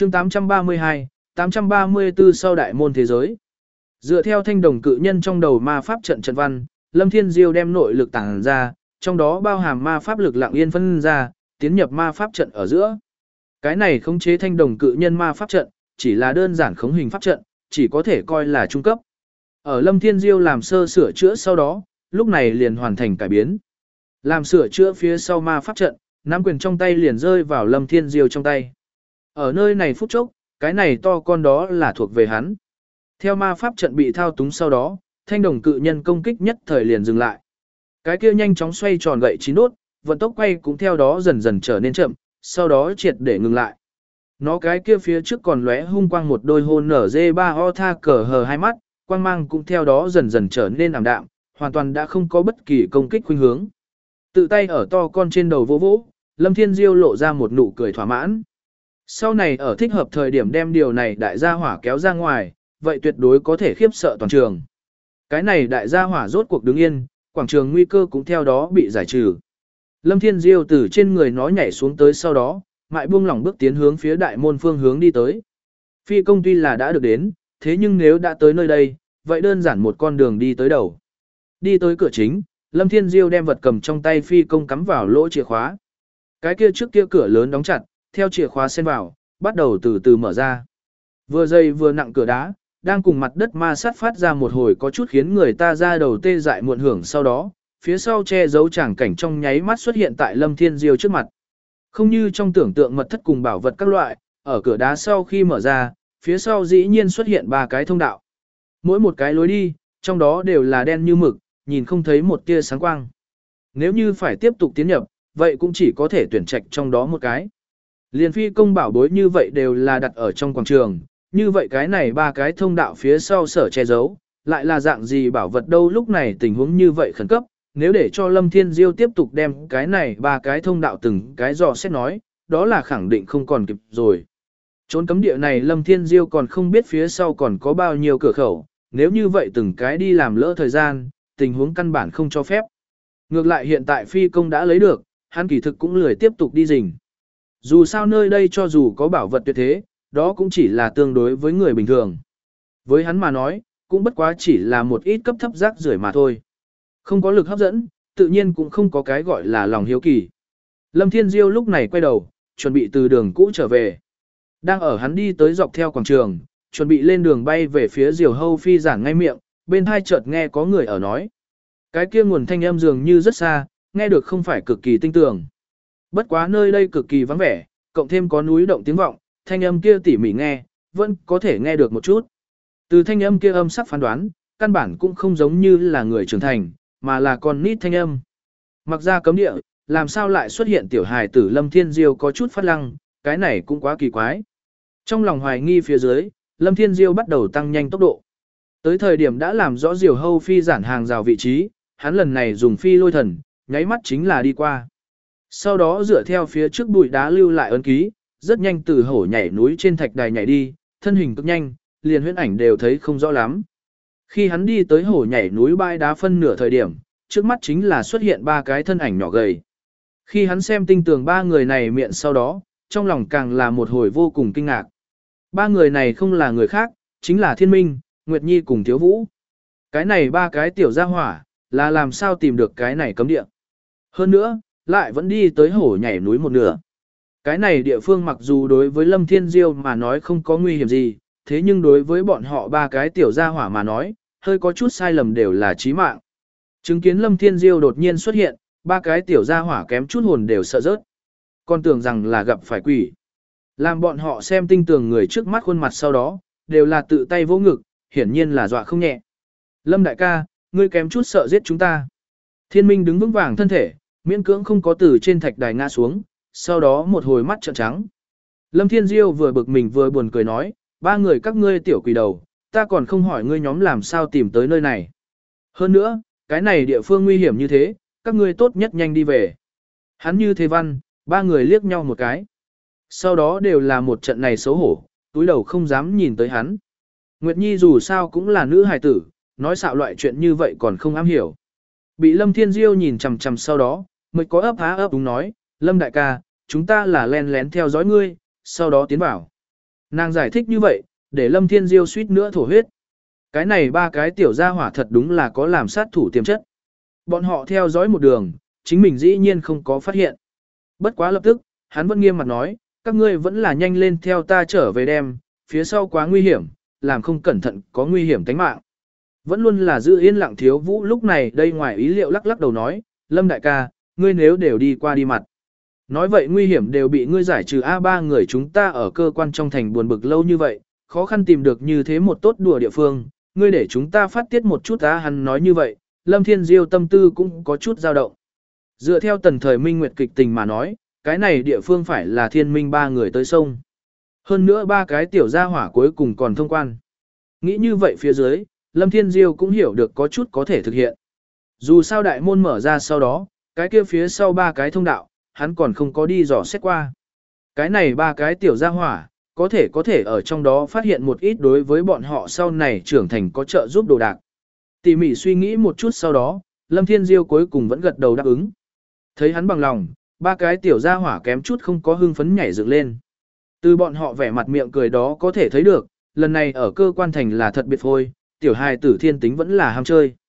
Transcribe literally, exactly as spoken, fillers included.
chương tám trăm ba mươi hai, tám trăm ba mươi tư sau đại môn thế giới. Dựa theo thanh đồng cự nhân trong đầu ma pháp trận trận văn, Lâm Thiên Diêu đem nội lực tàng ra, trong đó bao hàm ma pháp lực lặng yên phân ra, tiến nhập ma pháp trận ở giữa. Cái này khống chế thanh đồng cự nhân ma pháp trận, chỉ là đơn giản khống hình pháp trận, chỉ có thể coi là trung cấp. Ở Lâm Thiên Diêu làm sơ sửa chữa sau đó, lúc này liền hoàn thành cải biến. Làm sửa chữa phía sau ma pháp trận, nắm quyền trong tay liền rơi vào Lâm Thiên Diêu trong tay. Ở nơi này phút chốc, cái này to con đó là thuộc về hắn. Theo ma pháp trận bị thao túng sau đó, thanh đồng cự nhân công kích nhất thời liền dừng lại. Cái kia nhanh chóng xoay tròn gậy chín đốt, vận tốc quay cũng theo đó dần dần trở nên chậm, sau đó triệt để ngừng lại. Nó cái kia phía trước còn lóe hung quang một đôi hôn nở dê ba o tha cờ hờ hai mắt, quang mang cũng theo đó dần dần trở nên ảm đạm, hoàn toàn đã không có bất kỳ công kích khuynh hướng. Tự tay ở to con trên đầu vỗ vỗ, Lâm Thiên Diêu lộ ra một nụ cười thỏa mãn. Sau này ở thích hợp thời điểm đem điều này đại gia hỏa kéo ra ngoài, vậy tuyệt đối có thể khiếp sợ toàn trường. Cái này đại gia hỏa rốt cuộc đứng yên, quảng trường nguy cơ cũng theo đó bị giải trừ. Lâm Thiên Diêu từ trên người nó nhảy xuống tới sau đó, mại buông lỏng bước tiến hướng phía đại môn phương hướng đi tới. Phi công tuy là đã được đến, thế nhưng nếu đã tới nơi đây, vậy đơn giản một con đường đi tới đầu. Đi tới cửa chính, Lâm Thiên Diêu đem vật cầm trong tay phi công cắm vào lỗ chìa khóa. Cái kia trước kia cửa lớn đóng chặt, theo chìa khóa xen vào, bắt đầu từ từ mở ra. Vừa dày vừa nặng cửa đá, đang cùng mặt đất ma sát phát ra một hồi có chút khiến người ta ra đầu tê dại muộn hưởng sau đó, phía sau che giấu tràng cảnh trong nháy mắt xuất hiện tại Lâm Thiên Diêu trước mặt. Không như trong tưởng tượng mật thất cùng bảo vật các loại, ở cửa đá sau khi mở ra, phía sau dĩ nhiên xuất hiện ba cái thông đạo. Mỗi một cái lối đi, trong đó đều là đen như mực, nhìn không thấy một tia sáng quang. Nếu như phải tiếp tục tiến nhập, vậy cũng chỉ có thể tuyển trạch trong đó một cái. Liên phi công bảo bối như vậy đều là đặt ở trong quảng trường, như vậy cái này ba cái thông đạo phía sau sở che giấu, lại là dạng gì bảo vật đâu lúc này tình huống như vậy khẩn cấp, nếu để cho Lâm Thiên Diêu tiếp tục đem cái này ba cái thông đạo từng cái dò xét nói, đó là khẳng định không còn kịp rồi. Trốn cấm địa này Lâm Thiên Diêu còn không biết phía sau còn có bao nhiêu cửa khẩu, nếu như vậy từng cái đi làm lỡ thời gian, tình huống căn bản không cho phép. Ngược lại hiện tại phi công đã lấy được, hắn kỳ thực cũng lười tiếp tục đi rình. Dù sao nơi đây cho dù có bảo vật tuyệt thế, đó cũng chỉ là tương đối với người bình thường. Với hắn mà nói, cũng bất quá chỉ là một ít cấp thấp rác rưởi mà thôi. Không có lực hấp dẫn, tự nhiên cũng không có cái gọi là lòng hiếu kỳ. Lâm Thiên Diêu lúc này quay đầu, chuẩn bị từ đường cũ trở về. Đang ở hắn đi tới dọc theo quảng trường, chuẩn bị lên đường bay về phía Diều Hâu Phi giảng ngay miệng, bên hai chợt nghe có người ở nói. Cái kia nguồn thanh âm dường như rất xa, nghe được không phải cực kỳ tinh tường. Bất quá nơi đây cực kỳ vắng vẻ, cộng thêm có núi động tiếng vọng, thanh âm kia tỉ mỉ nghe, vẫn có thể nghe được một chút. Từ thanh âm kia âm sắc phán đoán, căn bản cũng không giống như là người trưởng thành, mà là con nít thanh âm. Mặc ra cấm địa, làm sao lại xuất hiện tiểu hài tử Lâm Thiên Diêu có chút phát lăng, cái này cũng quá kỳ quái. Trong lòng hoài nghi phía dưới, Lâm Thiên Diêu bắt đầu tăng nhanh tốc độ. Tới thời điểm đã làm rõ Diều Hâu Phi giản hàng rào vị trí, hắn lần này dùng phi lôi thần, nháy mắt chính là đi qua. Sau đó dựa theo phía trước bụi đá lưu lại ấn ký, rất nhanh từ hổ nhảy núi trên thạch đài nhảy đi, thân hình cực nhanh, liền huyễn ảnh đều thấy không rõ lắm. Khi hắn đi tới hổ nhảy núi bãi đá phân nửa thời điểm, trước mắt chính là xuất hiện ba cái thân ảnh nhỏ gầy. Khi hắn xem tinh tường ba người này miệng sau đó, trong lòng càng là một hồi vô cùng kinh ngạc. Ba người này không là người khác, chính là Thiên Minh, Nguyệt Nhi cùng Thiếu Vũ. Cái này ba cái tiểu gia hỏa, là làm sao tìm được cái này cấm địa. Hơn nữa, lại vẫn đi tới hổ nhảy núi một nửa. Cái này địa phương mặc dù đối với Lâm Thiên Diêu mà nói không có nguy hiểm gì, thế nhưng đối với bọn họ ba cái tiểu gia hỏa mà nói, hơi có chút sai lầm đều là chí mạng. Chứng kiến Lâm Thiên Diêu đột nhiên xuất hiện, ba cái tiểu gia hỏa kém chút hồn đều sợ rớt. Còn tưởng rằng là gặp phải quỷ. Làm bọn họ xem tinh tường người trước mắt khuôn mặt sau đó, đều là tự tay vỗ ngực, hiển nhiên là dọa không nhẹ. Lâm đại ca, ngươi kém chút sợ giết chúng ta. Thiên Minh đứng vững vàng thân thể, miễn cưỡng không có từ trên thạch đài ngã xuống, sau đó một hồi mắt trợn trắng. Lâm Thiên Diêu vừa bực mình vừa buồn cười nói, ba người các ngươi tiểu quỷ đầu, ta còn không hỏi ngươi nhóm làm sao tìm tới nơi này. Hơn nữa, cái này địa phương nguy hiểm như thế, các ngươi tốt nhất nhanh đi về. Hắn như thế văn, ba người liếc nhau một cái. Sau đó đều là một trận này xấu hổ, túi đầu không dám nhìn tới hắn. Nguyệt Nhi dù sao cũng là nữ hài tử, nói xạo loại chuyện như vậy còn không am hiểu. Bị Lâm Thiên Diêu nhìn chằm chằm sau đó, mới có ấp há ấp đúng nói, Lâm đại ca, chúng ta là len lén theo dõi ngươi, sau đó tiến vào. Nàng giải thích như vậy, để Lâm Thiên Diêu suýt nữa thổ huyết. Cái này ba cái tiểu gia hỏa thật đúng là có làm sát thủ tiềm chất. Bọn họ theo dõi một đường, chính mình dĩ nhiên không có phát hiện. Bất quá lập tức, hắn vẫn nghiêm mặt nói, các ngươi vẫn là nhanh lên theo ta trở về đem, phía sau quá nguy hiểm, làm không cẩn thận có nguy hiểm tính mạng. Vẫn luôn là giữ yên lặng Thiếu Vũ lúc này đây ngoài ý liệu lắc lắc đầu nói, Lâm đại ca, ngươi nếu đều đi qua đi mặt. Nói vậy nguy hiểm đều bị ngươi giải trừ A ba người chúng ta ở cơ quan trong thành buồn bực lâu như vậy, khó khăn tìm được như thế một tốt đùa địa phương, ngươi để chúng ta phát tiết một chút á hắn nói như vậy, Lâm Thiên Diêu tâm tư cũng có chút dao động. Dựa theo tần thời minh nguyệt kịch tình mà nói, cái này địa phương phải là thiên minh ba người tới sông. Hơn nữa ba cái tiểu gia hỏa cuối cùng còn thông quan. Nghĩ như vậy phía dưới, Lâm Thiên Diêu cũng hiểu được có chút có thể thực hiện. Dù sao đại môn mở ra sau đó, cái kia phía sau ba cái thông đạo, hắn còn không có đi dò xét qua. Cái này ba cái tiểu gia hỏa, có thể có thể ở trong đó phát hiện một ít đối với bọn họ sau này trưởng thành có trợ giúp đồ đạc. Tỉ mỉ suy nghĩ một chút sau đó, Lâm Thiên Diêu cuối cùng vẫn gật đầu đáp ứng. Thấy hắn bằng lòng, ba cái tiểu gia hỏa kém chút không có hưng phấn nhảy dựng lên. Từ bọn họ vẻ mặt miệng cười đó có thể thấy được, lần này ở cơ quan thành là thật biệt phôi, tiểu hài tử thiên tính vẫn là ham chơi.